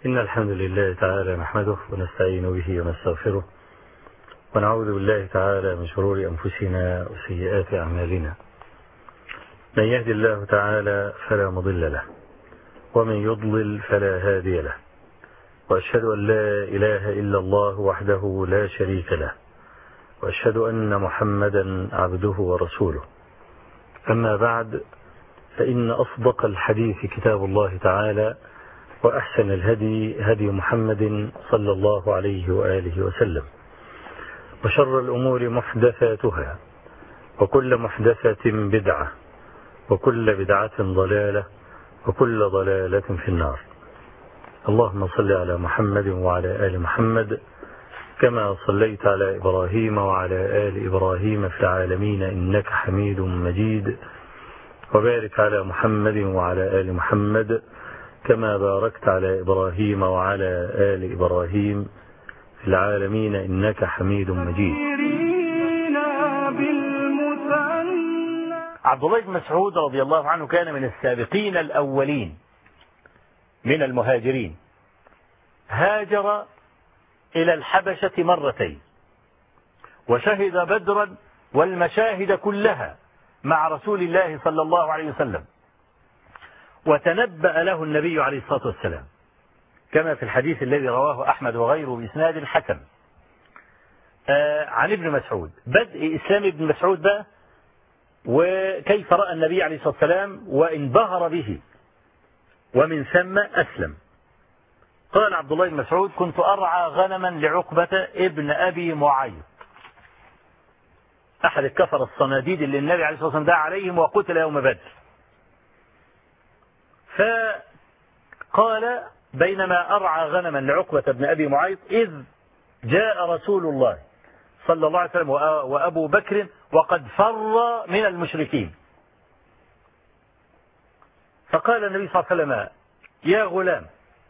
إن الحمد لله تعالى نحمده ونستعين به ونستغفره ونعوذ بالله تعالى من شرور أنفسنا وسيئات أعمالنا. من يهدي الله تعالى فلا مضل له ومن يضلل فلا هادي له، وأشهد أن لا إله إلا الله وحده لا شريك له، وأشهد أن محمدا عبده ورسوله. أما بعد، فإن أصدق الحديث كتاب الله تعالى، وأحسن الهدي هدي محمد صلى الله عليه وآله وسلم، وشر الأمور محدثاتها، وكل محدثة بدعة، وكل بدعة ضلالة، وكل ضلالة في النار. اللهم صل على محمد وعلى آل محمد كما صليت على إبراهيم وعلى آل إبراهيم في العالمين إنك حميد مجيد، وبارك على محمد وعلى آل محمد كما باركت على إبراهيم وعلى آل إبراهيم في العالمين إنك حميد مجيد. عبد الله بن مسعود رضي الله عنه كان من السابقين الأولين من المهاجرين، هاجر إلى الحبشة مرتين، وشهد بدرا والمشاهد كلها مع رسول الله صلى الله عليه وسلم، وتنبأ له النبي عليه الصلاة والسلام كما في الحديث الذي رواه أحمد وغيره بإسناد حسن عن ابن مسعود. بدء إسلام ابن مسعود بقى، وكيف رأى النبي عليه الصلاة والسلام وانبهر به، ومن ثم أسلم. قال عبد الله بن مسعود: كنت أرعى غنما لعقبة ابن أبي معيط، أحد الكفر الصناديد اللي النبي عليه الصلاة والسلام دعا عليهم وقتل يوم بدر. فقال: بينما أرعى غنما لعقبة ابن أبي معيط إذ جاء رسول الله صلى الله عليه وسلم وأبو بكر وقد فر من المشركين. فقال النبي صلى الله عليه وسلم: يا غلام،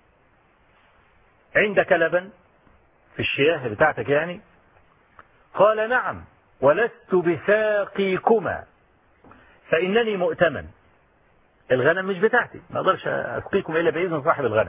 عندك لبن في الشياه بتاعتك يعني؟ قال: نعم، ولست بساقيكما فإنني مؤتمن. الغنم مش بتاعتي، ما أقدرش أسقيكم إلا بإذن صاحب الغنم.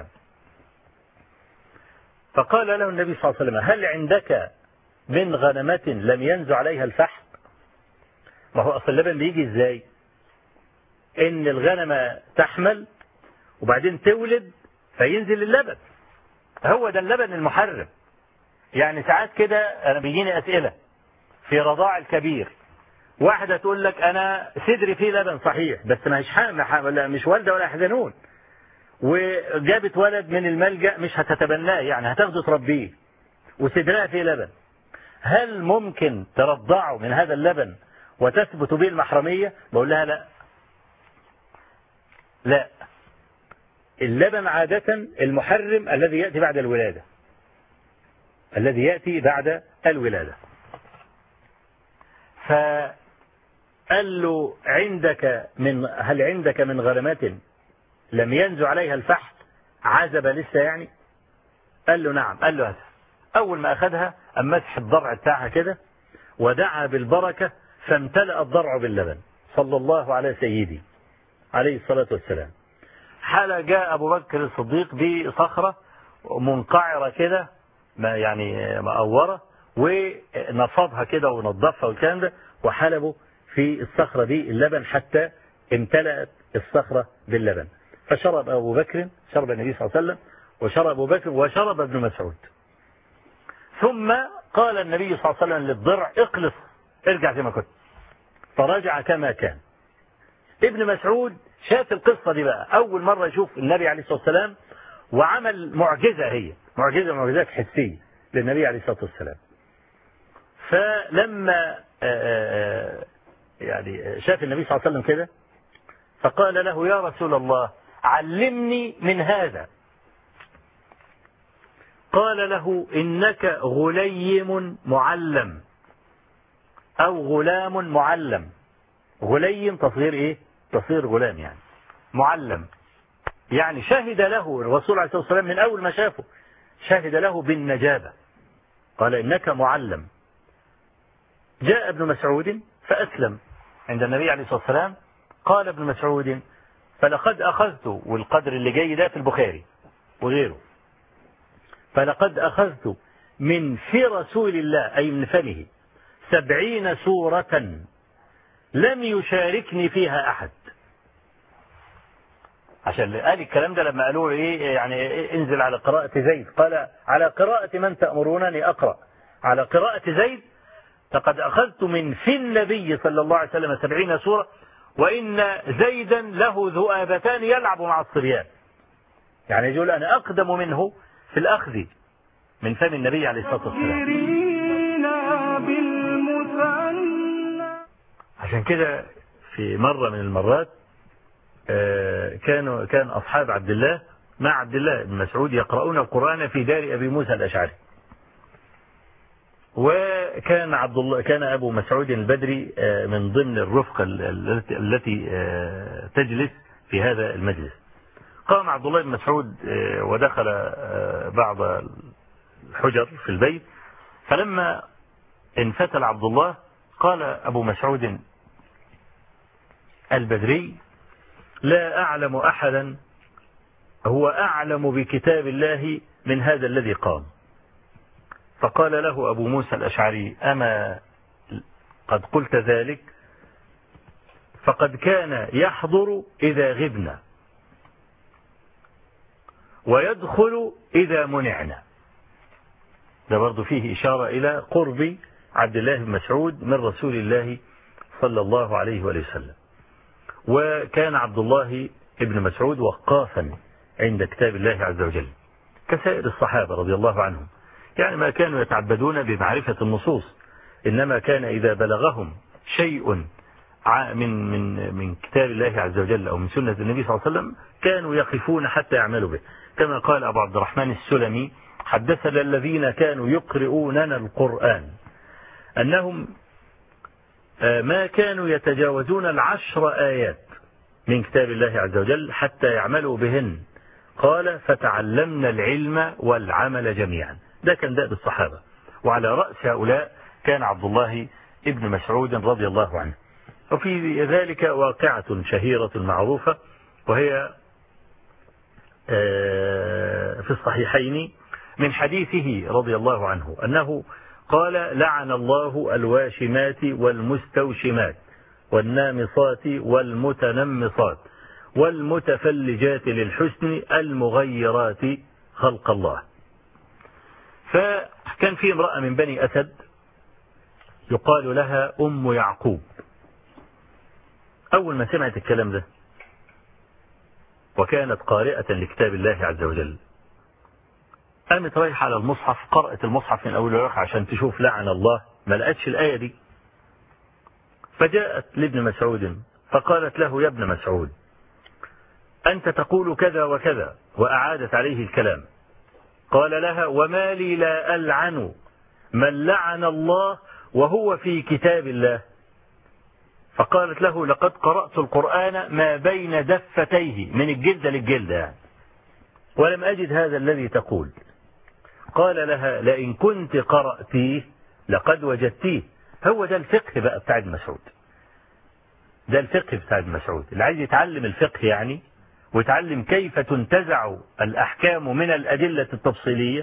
فقال له النبي صلى الله عليه وسلم: هل عندك من غنمة لم ينزع عليها الفحم؟ ما هو أصل اللبن بيجي إزاي؟ إن الغنمة تحمل وبعدين تولد فينزل اللبن، هو ده اللبن المحرم. يعني ساعات كده أنا بيجيني أسئلة في رضاع الكبير، واحدة تقول لك: أنا صدري فيه لبن صحيح بس مش والدة ولا حزنون، وجابت ولد من الملجأ مش هتتبناه، يعني هتاخده تربيه، وصدرها فيه لبن، هل ممكن ترضعه من هذا اللبن وتثبت به المحرمية؟ بقول لها لا، لا، اللبن عادة المحرم الذي يأتي بعد الولادة، الذي يأتي بعد الولادة. فقال له: هل عندك من غنمات لم ينزع عليها الفحل، عزب لسه يعني؟ قال له: نعم. قال له: هذا. أول ما أخذها مسح الضرع بتاعها كده ودعا بالبركة، فامتلأ الضرع باللبن صلى الله على سيدي عليه الصلاة والسلام. حال جاء أبو بكر الصديق بصخرة منقعرة كده، يعني مقورة، ونفضها كده ونظفها والكلام ده، وحلبوا في الصخرة دي اللبن حتى امتلأت الصخرة باللبن. فشرب أبو بكر، شرب النبي صلى الله عليه وسلم، وشرب أبو بكر، وشرب ابن مسعود. ثم قال النبي صلى الله عليه وسلم للضرع: اقلص، ارجع زي ما كنت. فرجع كما كان. ابن مسعود شاف القصة دي بقى أول مرة يشوف النبي عليه الصلاة والسلام، وعمل معجزة، هي معجزات حسية للنبي عليه الصلاة والسلام. فلما يعني شاف النبي صلى الله عليه وسلم كده، فقال له: يا رسول الله، علمني من هذا. قال له: إنك غليم معلم، أو غلام معلم. غليم تصغير إيه؟ تصغير غلام يعني. معلم يعني شهد له الرسول عليه الصلاة والسلام من أول ما شافه، شهد له بالنجابة. قال: إنك معلم. جاء ابن مسعود فأسلم عند النبي عليه الصلاة والسلام. قال ابن مسعود: فلقد أخذت، والقدر اللي جاي ده في البخاري وغيره، فلقد أخذت من في رسول الله أي من فمه 70 سورة لم يشاركني فيها أحد. عشان قال الكلام ده لما قالوا إيه يعني انزل على قراءة زيد، قال على قراءة من تأمرونني أقرأ، على قراءة زيد لقد أخذت من في النبي صلى الله عليه وسلم 70 سورة، وإن زيدا له ذؤابتان يلعب مع الصبيان. يعني يقول أنا أقدم منه في الأخذ من فم النبي عليه الصلاة والسلام. عشان كده في مرة من المرات كان أصحاب عبد الله مع عبد الله بن مسعود يقرؤون القرآن في دار أبي موسى الأشعري، وكان كان أبو مسعود البدري من ضمن الرفقة التي تجلس في هذا المجلس. قام عبد الله بن مسعود ودخل بعض الحجر في البيت، فلما انفتل عبد الله قال أبو مسعود البدري لا أعلم أحدا هو أعلم بكتاب الله من هذا الذي قام. فقال له أبو موسى الأشعري أما قد قلت ذلك؟ فقد كان يحضر إذا غبنا ويدخل إذا منعنا. ده برضو فيه إشارة إلى قرب عبد الله بن مسعود من رسول الله صلى الله عليه وسلم. وكان عبد الله بن مسعود وقافا عند كتاب الله عز وجل كسائر الصحابة رضي الله عنهم، يعني ما كانوا يتعبدون بمعرفة النصوص، إنما كان إذا بلغهم شيء من كتاب الله عز وجل أو من سنة النبي صلى الله عليه وسلم كانوا يقفون حتى يعملوا به، كما قال أبو عبد الرحمن السلمي حدثنا الذين كانوا يقرؤوننا القرآن أنهم ما كانوا يتجاوزون 10 آيات من كتاب الله عز وجل حتى يعملوا بهن. قال فتعلمنا العلم والعمل جميعا. ده كان دأب الصحابة، وعلى رأس هؤلاء كان عبد الله ابن مسعود رضي الله عنه. وفي ذلك واقعة شهيرة معروفة، وهي في الصحيحين من حديثه رضي الله عنه أنه قال لعن الله الواشمات والمستوشمات والنامصات والمتنمصات والمتفلجات للحسن المغيرات خلق الله. فكان في امرأة من بني أسد يقال لها أم يعقوب، أول ما سمعت الكلام ده وكانت قارئة لكتاب الله عز وجل قامت رايحة على المصحف، قرأت المصحف من أول ورقة عشان تشوف لعن الله، ما لقتش الآية دي. فجاءت لابن مسعود فقالت له يا ابن مسعود أنت تقول كذا وكذا، وأعادت عليه الكلام. قال لها وما لي لا ألعن من لعن الله وهو في كتاب الله. فقالت له لقد قرأت القرآن ما بين دفتيه، من الجلدة للجلدة يعني، ولم أجد هذا الذي تقول. قال لها لئن كنت قرأتيه لقد وجدتيه. هو ده الفقه بقى بتاع ابن مسعود، ده الفقه بتاع ابن مسعود. اللي عايز يتعلم الفقه يعني ويتعلم كيف تنتزع الأحكام من الأدلة التفصيلية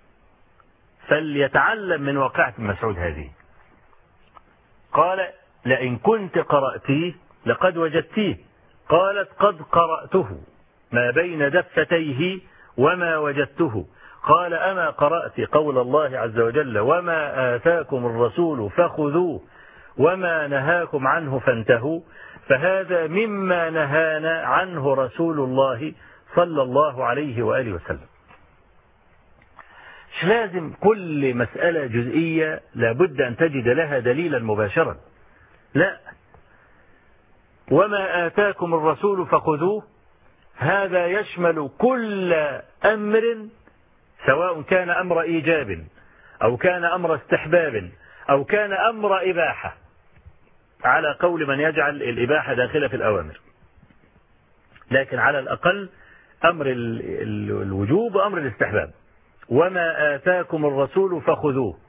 فليتعلم من واقعة ابن مسعود هذه. قال لئن كنت قرأتيه لقد وجدتيه. قالت قد قرأته ما بين دفتيه وما وجدته. قال أما قرأت قول الله عز وجل وما آتاكم الرسول فخذوه وما نهاكم عنه فانتهوا، فهذا مما نهانا عنه رسول الله صلى الله عليه وآله وسلم. مش لازم كل مسألة جزئية لابد أن تجد لها دليلا مباشرا، لا، وما آتاكم الرسول فخذوه هذا يشمل كل أمر، سواء كان أمر إيجاب أو كان أمر استحباب أو كان أمر إباحة، على قول من يجعل الإباحة داخلة في الأوامر، لكن على الأقل أمر الوجوب وأمر الاستحباب. وما آتاكم الرسول فخذوه،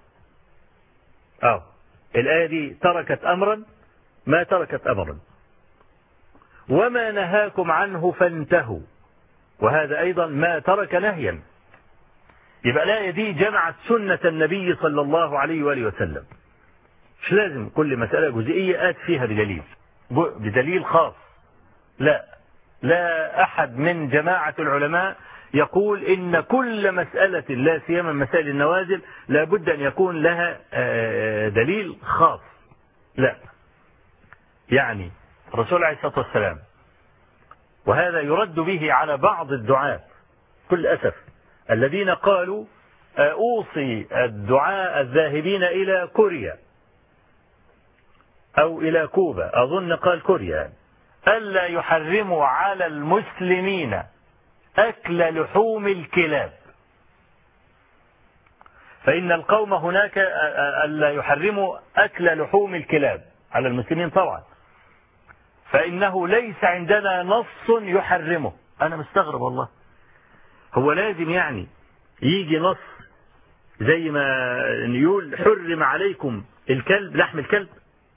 الآية دي تركت أمرا ما تركت أمرا. وما نهاكم عنه فانتهوا، وهذا أيضا ما ترك نهيا. يبقى الآية دي جمعت سنة النبي صلى الله عليه وآله وسلم. مش لازم كل مسألة جزئية آت فيها بدليل خاص. لا أحد من جماعة العلماء يقول إن كل مسألة لا سيما مسائل النوازل لابد أن يكون لها دليل خاص. لا، يعني الرسول عليه الصلاة والسلام، وهذا يرد به على بعض الدعاة كل أسف الذين قالوا أوصي الدعاء الذاهبين إلى كوريا أو إلى كوبا، أظن قال كوريا، ألا يحرموا على المسلمين أكل لحوم الكلاب، فإن القوم هناك ألا يحرموا أكل لحوم الكلاب على المسلمين طبعا، فإنه ليس عندنا نص يحرمه. أنا مستغرب والله، هو لازم يعني يجي نص زي ما يقول حرم عليكم الكلب، لحم الكلب؟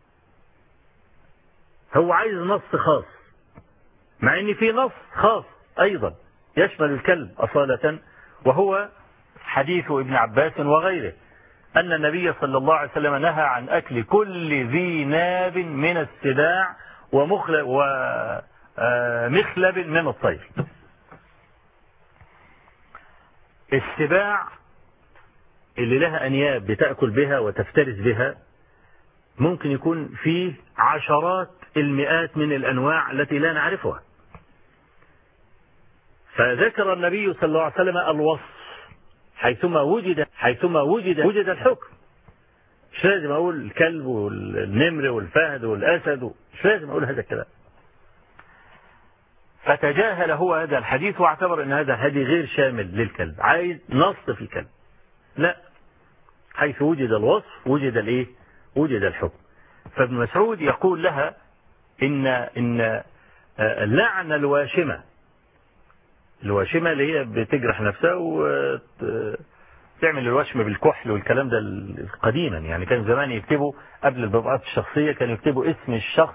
هو عايز نص خاص، مع ان في نص خاص ايضا يشمل الكلب اصالة، وهو حديث ابن عباس وغيره ان النبي صلى الله عليه وسلم نهى عن اكل كل ذي ناب من السباع ومخلب من الطير. السباع اللي لها انياب بتأكل بها وتفترس بها ممكن يكون فيه عشرات المئات من الأنواع التي لا نعرفها، فذكر النبي صلى الله عليه وسلم الوصف حيثما وجد الحكم. مش لازم أقول الكلب والنمر والفهد والأسد، مش لازم أقول هذا الكلام. فتجاهل هو هذا الحديث واعتبر أن هذا الحديث غير شامل للكلب، عايز نص في الكلب. لا، حيث وجد الوصف وجد الحكم. فابن مسعود يقول لها إن لعن الواشمة اللي هي بتجرح نفسها وتعمل الوشم بالكحل والكلام ده قديما، يعني كان زمان يكتبوا قبل البطاقات الشخصية كانوا يكتبوا اسم الشخص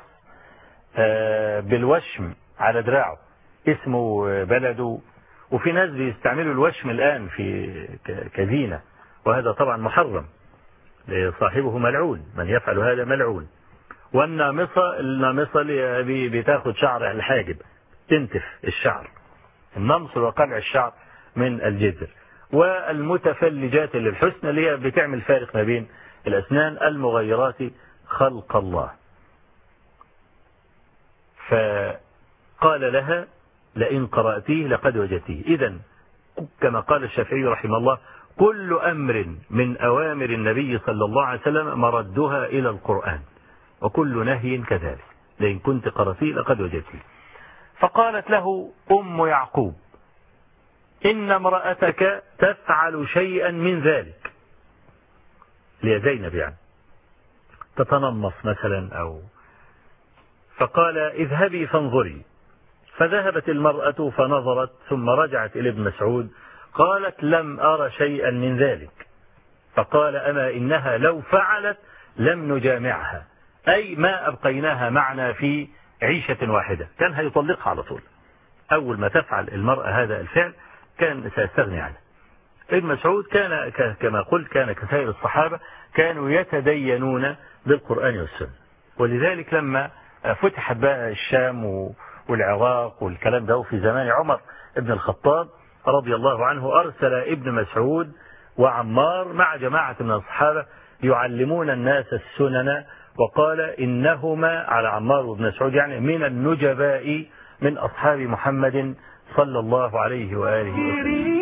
بالوشم على دراعه، اسمه، بلده، وفي ناس بيستعملوا الوشم الآن في كزينة، وهذا طبعا محرم، صاحبه ملعون، من يفعل هذا ملعون. والنامصة اللي بتاخد شعر الحاجب، تنتف الشعر، النمص وقلع الشعر من الجذر. والمتفلجات للحسن اللي هي بتعمل فارق ما بين الأسنان، المغيرات خلق الله. فقال لها لئن قرأتيه لقد وجدتيه. إذن كما قال الشافعي رحمه الله كل أمر من أوامر النبي صلى الله عليه وسلم مردها إلى القرآن، وكل نهي كذلك، لئن كنت قرأتيه لقد وجدتيه. فقالت له أم يعقوب إن امرأتك تفعل شيئا من ذلك، لي زينب يعني، تتنمص مثلا أو. فقال اذهبي فانظري. فذهبت المرأة فنظرت ثم رجعت إلى ابن مسعود قالت لم أرى شيئا من ذلك. فقال أما إنها لو فعلت لم نجامعها، أي ما أبقيناها معنا في عيشة واحدة، كان هيطلقها على طول. أول ما تفعل المرأة هذا الفعل كان سيستغني عنه. ابن مسعود كان كما قلت كان كسائر الصحابة كانوا يتدينون بالقرآن والسنة، ولذلك لما فتحت بقى الشام والعراق والكلام ده في زمان عمر ابن الخطاب رضي الله عنه، أرسل ابن مسعود وعمار مع جماعة من الصحابة يعلمون الناس السنن، وقال إنهما على عمار وابن مسعود يعني من النجباء من أصحاب محمد صلى الله عليه وآله وسلم.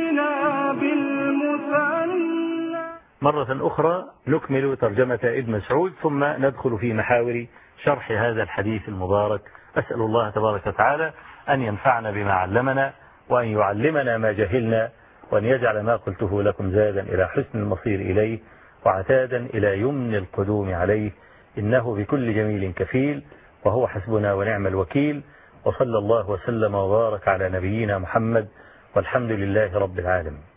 مرة أخرى نكمل ترجمة ابن مسعود ثم ندخل في محاور شرح هذا الحديث المبارك. أسأل الله تبارك وتعالى أن ينفعنا بما علمنا، وأن يعلمنا ما جهلنا، وأن يجعل ما قلته لكم زادا إلى حسن المصير إليه، وعتادا إلى يمن القدوم عليه، إنه بكل جميل كفيل، وهو حسبنا ونعم الوكيل. وصلى الله وسلم وبارك على نبينا محمد، والحمد لله رب العالمين.